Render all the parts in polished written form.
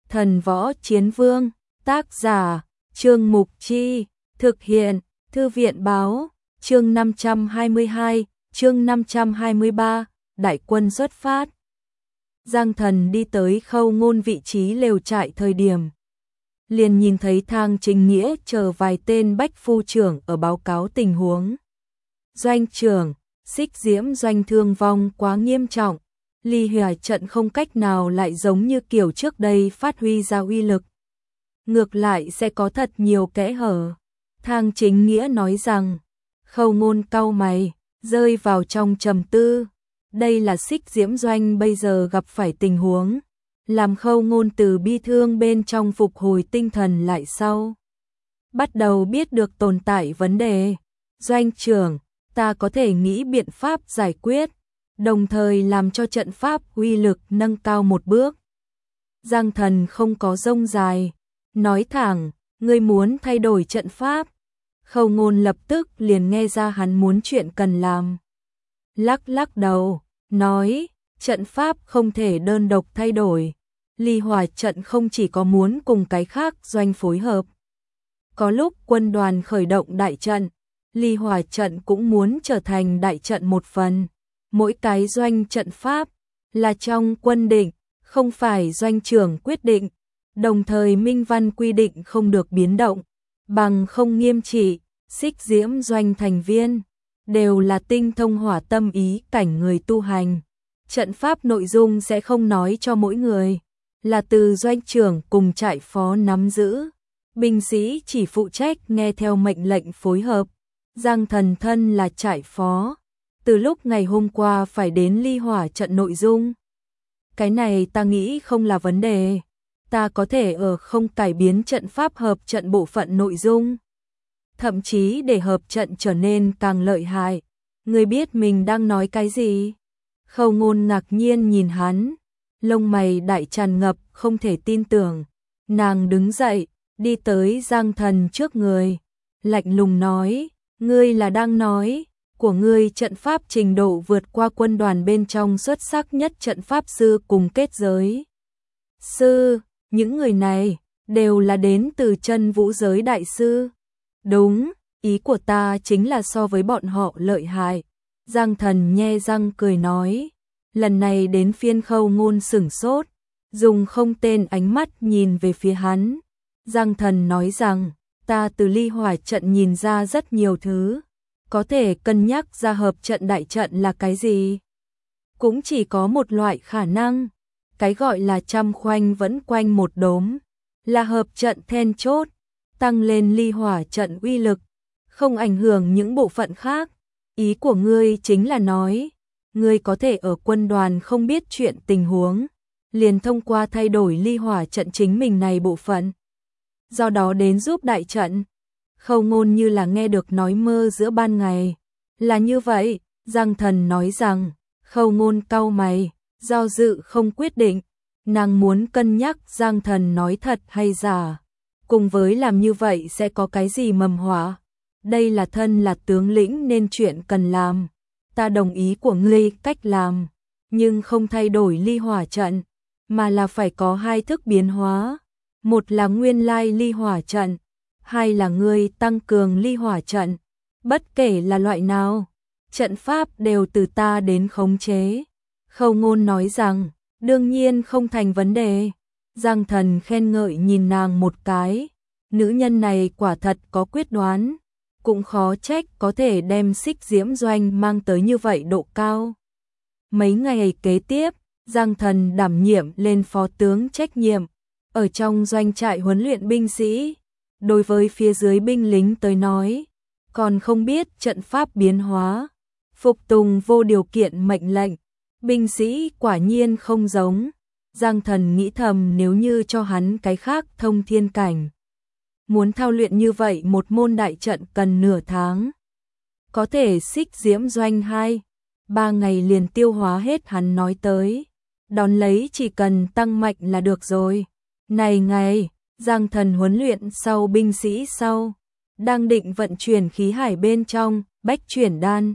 Thần Võ Chiến Vương, tác giả, Trương Mục Chi, thực hiện, Thư viện Báo, chương 522, chương 523, đại quân xuất phát. Giang Thần đi tới Khâu Ngôn vị trí lều trại thời điểm. Liền nhìn thấy Thang Chính Nghĩa chờ vài tên bách phu trưởng ở báo cáo tình huống. Doanh trưởng, Xích Diễm doanh thương vong quá nghiêm trọng. Ly Hỏa trận không cách nào lại giống như kiểu trước đây phát huy ra uy lực. Ngược lại sẽ có thật nhiều kẽ hở. Thang Chính Nghĩa nói rằng, Khâu Ngôn cau mày, rơi vào trong trầm tư. Đây là Xích Diễm doanh bây giờ gặp phải tình huống. Làm Khâu Ngôn từ bi thương bên trong phục hồi tinh thần lại sau. Bắt đầu biết được tồn tại vấn đề. Doanh trưởng, ta có thể nghĩ biện pháp giải quyết, đồng thời làm cho trận pháp uy lực nâng cao một bước. Giang Thần không có rông dài, nói thẳng, ngươi muốn thay đổi trận pháp. Khâu Ngôn lập tức liền nghe ra hắn muốn chuyện cần làm. Lắc lắc đầu, nói, trận pháp không thể đơn độc thay đổi. Ly Hỏa trận không chỉ có muốn cùng cái khác doanh phối hợp. Có lúc quân đoàn khởi động đại trận, Ly Hỏa trận cũng muốn trở thành đại trận một phần. Mỗi cái doanh trận pháp là trong quân định, không phải doanh trưởng quyết định, đồng thời minh văn quy định không được biến động, bằng không nghiêm trị. Xích Diễm doanh thành viên đều là tinh thông hỏa tâm ý cảnh người tu hành. Trận pháp nội dung sẽ không nói cho mỗi người, là từ doanh trưởng cùng trại phó nắm giữ. Binh sĩ chỉ phụ trách nghe theo mệnh lệnh phối hợp. Giang Thần thân là trại phó, từ lúc ngày hôm qua phải đến Ly Hỏa trận nội dung. Cái này ta nghĩ không là vấn đề, ta có thể không cải biến trận pháp hợp trận bộ phận nội dung. Thậm chí để hợp trận trở nên càng lợi hại. Ngươi biết mình đang nói cái gì? Khâu Ngôn ngạc nhiên nhìn hắn, lông mày đại tràn ngập không thể tin tưởng. Nàng đứng dậy, đi tới Giang Thần trước người, lạnh lùng nói, ngươi là đang nói, của ngươi trận pháp trình độ vượt qua quân đoàn bên trong xuất sắc nhất trận pháp sư cùng kết giới sư, những người này đều là đến từ chân vũ giới đại sư. Đúng, ý của ta chính là so với bọn họ lợi hại. Giang Thần nhe răng cười nói, lần này đến phiên Khâu Ngôn sửng sốt, dùng không tên ánh mắt nhìn về phía hắn. Giang Thần nói rằng, ta từ Ly Hỏa trận nhìn ra rất nhiều thứ, có thể cân nhắc ra hợp trận đại trận là cái gì. Cũng chỉ có một loại khả năng, cái gọi là trăm khoanh vẫn quanh một đốm, là hợp trận then chốt, tăng lên Ly Hỏa trận uy lực, không ảnh hưởng những bộ phận khác. Ý của ngươi chính là nói, ngươi có thể ở quân đoàn không biết chuyện tình huống, liền thông qua thay đổi Ly Hỏa trận chính mình này bộ phận, do đó đến giúp đại trận. Khâu Ngôn như là nghe được nói mơ giữa ban ngày. Là như vậy, Giang Thần nói rằng. Khâu Ngôn cau mày, do dự không quyết định. Nàng muốn cân nhắc Giang Thần nói thật hay giả, cùng với làm như vậy sẽ có cái gì mầm họa. Đây là thân là tướng lĩnh nên chuyện cần làm. Ta đồng ý của ngươi cách làm, nhưng không thay đổi Ly Hỏa trận, mà là phải có hai thức biến hóa. Một là nguyên lai Ly Hỏa trận, hai là ngươi tăng cường Ly Hỏa trận. Bất kể là loại nào, trận pháp đều từ ta đến khống chế. Khâu Ngôn nói rằng, đương nhiên không thành vấn đề. Giang Thần khen ngợi nhìn nàng một cái, nữ nhân này quả thật có quyết đoán, cũng khó trách có thể đem Xích Diễm doanh mang tới như vậy độ cao. Mấy ngày kế tiếp, Giang Thần đảm nhiệm lên phó tướng trách nhiệm, ở trong doanh trại huấn luyện binh sĩ. Đối với phía dưới binh lính tới nói, còn không biết trận pháp biến hóa, phục tùng vô điều kiện mệnh lệnh. Binh sĩ quả nhiên không giống. Giang Thần nghĩ thầm nếu như cho hắn cái khác thông thiên cảnh, muốn thao luyện như vậy một môn đại trận cần nửa tháng. Có thể Xích Diễm doanh 2-3 ngày liền tiêu hóa hết hắn nói tới. Đón lấy chỉ cần tăng mạnh là được rồi. Này ngày, Giang Thần huấn luyện sau binh sĩ sau, đang định vận chuyển khí hải bên trong, bách chuyển đan.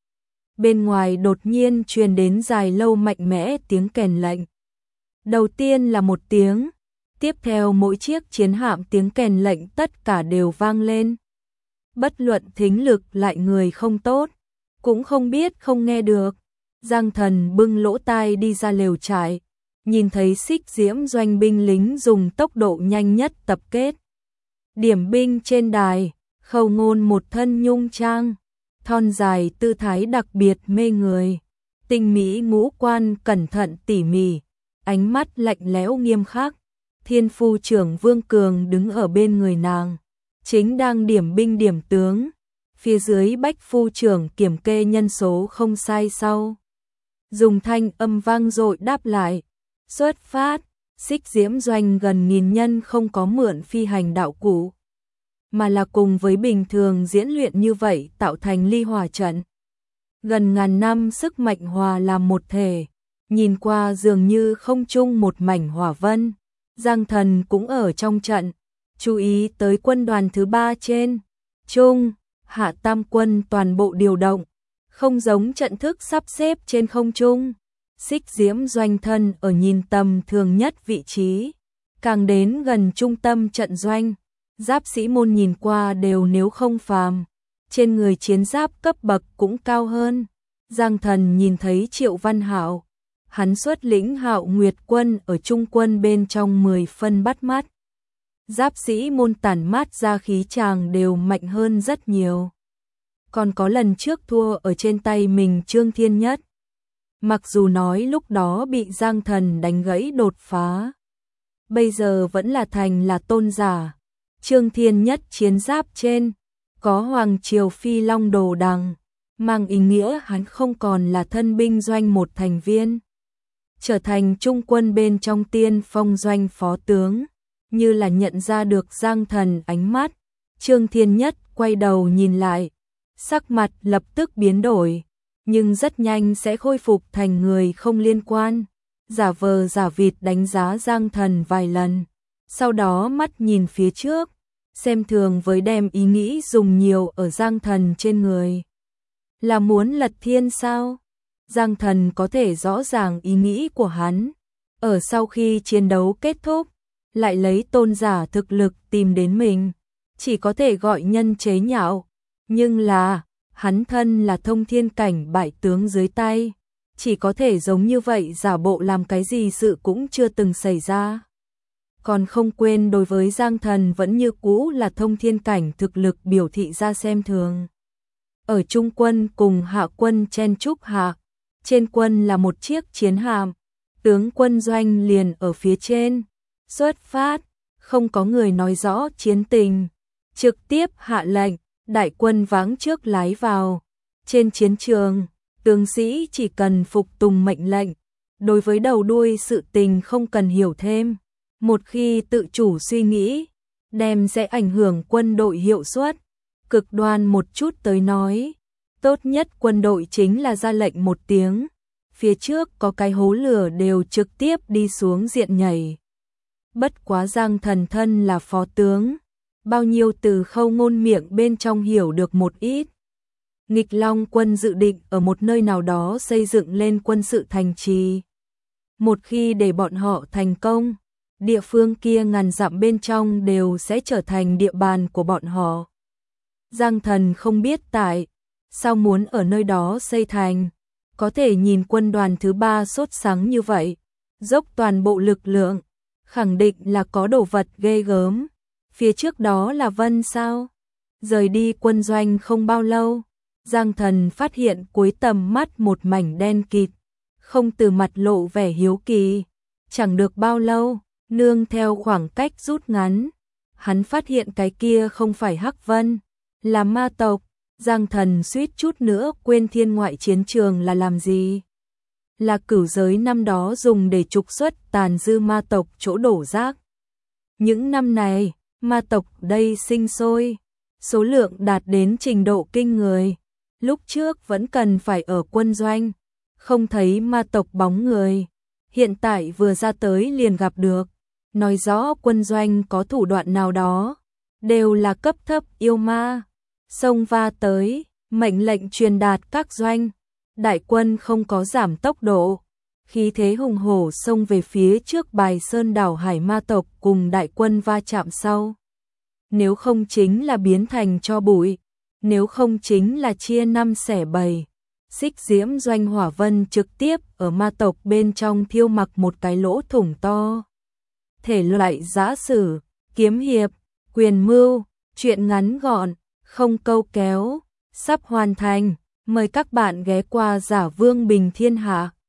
Bên ngoài đột nhiên truyền đến dài lâu mạnh mẽ tiếng kèn lệnh. Đầu tiên là một tiếng, Tiếp theo mỗi chiếc chiến hạm tiếng kèn lệnh tất cả đều vang lên. Bất luận thính lực lại người không tốt, cũng không biết không nghe được. Giang Thần bưng lỗ tai đi ra lều trại, nhìn thấy Xích Diễm doanh binh lính dùng tốc độ nhanh nhất tập kết. Điểm binh trên đài, Khâu Ngôn một thân nhung trang, thon dài tư thái đặc biệt mê người, tinh mỹ ngũ quan cẩn thận tỉ mỉ, ánh mắt lạnh lẽo nghiêm khắc. Thiên phu trưởng Vương Cường đứng ở bên người nàng, chính đang điểm binh điểm tướng, phía dưới Bách phu trưởng kiểm kê nhân số không sai sau. Dùng thanh âm vang dội đáp lại, xuất phát. Xích Diễm doanh gần 1000 nhân không có mượn phi hành đạo cụ, mà là cùng với bình thường diễn luyện như vậy tạo thành ly hỏa trận. Gần ngàn năm sức mạnh hòa làm một thể, nhìn qua dường như không chung một mảnh hỏa vân. Giang Thần cũng ở trong trận, chú ý tới quân đoàn thứ 3 trên, trung, hạ tam quân toàn bộ điều động, không giống trận thức sắp xếp trên không trung. Xích Diễm doanh thân ở nhìn tầm thường nhất vị trí, càng đến gần trung tâm trận doanh, giáp sĩ môn nhìn qua đều nếu không phàm, trên người chiến giáp cấp bậc cũng cao hơn. Giang Thần nhìn thấy Triệu Văn Hạo, hắn xuất lĩnh Hạo Nguyệt quân ở trung quân bên trong 10 phân bắt mắt. Giáp sĩ môn tản mát ra khí chàng đều mạnh hơn rất nhiều. Còn có lần trước thua ở trên tay mình Trương Thiên Nhất. Mặc dù nói lúc đó bị Giang Thần đánh gãy đột phá, bây giờ vẫn là thành là tôn giả. Trương Thiên Nhất chiến giáp trên, có Hoàng Triều Phi Long đồ đằng, mang ý nghĩa hắn không còn là thân binh doanh một thành viên, trở thành trung quân bên trong tiên phong doanh phó tướng. Như là nhận ra được Giang Thần ánh mắt, Trương Thiên Nhất quay đầu nhìn lại, sắc mặt lập tức biến đổi, nhưng rất nhanh sẽ khôi phục thành người không liên quan, giả vờ giả vịt đánh giá Giang Thần vài lần, sau đó mắt nhìn phía trước, xem thường với đem ý nghĩ dùng nhiều ở Giang Thần trên người. Là muốn lật thiên sao? Giang Thần có thể rõ ràng ý nghĩ của hắn, ở sau khi chiến đấu kết thúc, lại lấy tôn giả thực lực tìm đến mình, chỉ có thể gọi nhân chế nhạo, nhưng là hắn thân là thông thiên cảnh bại tướng dưới tay, chỉ có thể giống như vậy giả bộ làm cái gì sự cũng chưa từng xảy ra. Còn không quên đối với Giang Thần vẫn như cũ là thông thiên cảnh thực lực biểu thị ra xem thường. Ở trung quân cùng hạ quân chen chúc hạ, trên quân là một chiếc chiến hạm, tướng quân doanh liền ở phía trên. Xuất phát, không có người nói rõ chiến tình, trực tiếp hạ lệnh, đại quân váng trước lái vào. Trên chiến trường, tướng sĩ chỉ cần phục tùng mệnh lệnh, đối với đầu đuôi sự tình không cần hiểu thêm. Một khi tự chủ suy nghĩ, đem sẽ ảnh hưởng quân đội hiệu suất. Cực đoan một chút tới nói, tốt nhất quân đội chính là ra lệnh một tiếng, phía trước có cái hố lửa đều trực tiếp đi xuống diện nhảy. Bất quá Giang Thần thân là phó tướng, bao nhiêu từ Khâu Ngôn miệng bên trong hiểu được một ít. Nghịch Long quân dự định ở một nơi nào đó xây dựng lên quân sự thành trì. Một khi để bọn họ thành công, địa phương kia ngàn dặm bên trong đều sẽ trở thành địa bàn của bọn họ. Giang Thần không biết tại sao muốn ở nơi đó xây thành, có thể nhìn quân đoàn thứ 3 sốt sắng như vậy, dốc toàn bộ lực lượng, khẳng định là có đồ vật ghê gớm. Phía trước đó là Vân sao? Rời đi quân doanh không bao lâu, Giang Thần phát hiện cuối tầm mắt một mảnh đen kịt, không từ mặt lộ vẻ hiếu kỳ. Chẳng được bao lâu, nương theo khoảng cách rút ngắn, hắn phát hiện cái kia không phải Hắc Vân, là ma tộc. Giang Thần suýt chút nữa quên thiên ngoại chiến trường là làm gì. Là cửu giới năm đó dùng để trục xuất tàn dư ma tộc chỗ đổ rác. Những năm này, ma tộc đây sinh sôi, số lượng đạt đến trình độ kinh người. Lúc trước vẫn cần phải ở quân doanh, không thấy ma tộc bóng người. Hiện tại vừa ra tới liền gặp được, nói rõ quân doanh có thủ đoạn nào đó, đều là cấp thấp yêu ma. Xông va tới, mệnh lệnh truyền đạt các doanh, đại quân không có giảm tốc độ, khí thế hùng hổ xông về phía trước Bài Sơn đảo hải ma tộc cùng đại quân va chạm sau. Nếu không chính là biến thành tro bụi, nếu không chính là chia năm xẻ bảy. Xích diễm doanh hỏa vân trực tiếp ở ma tộc bên trong thiêu mặc một cái lỗ thủng to. Thể loại giã sử, kiếm hiệp, quyền mưu, truyện ngắn gọn, không câu kéo, sắp hoàn thành. Mời các bạn ghé qua Giả Vương Bình Thiên Hạ.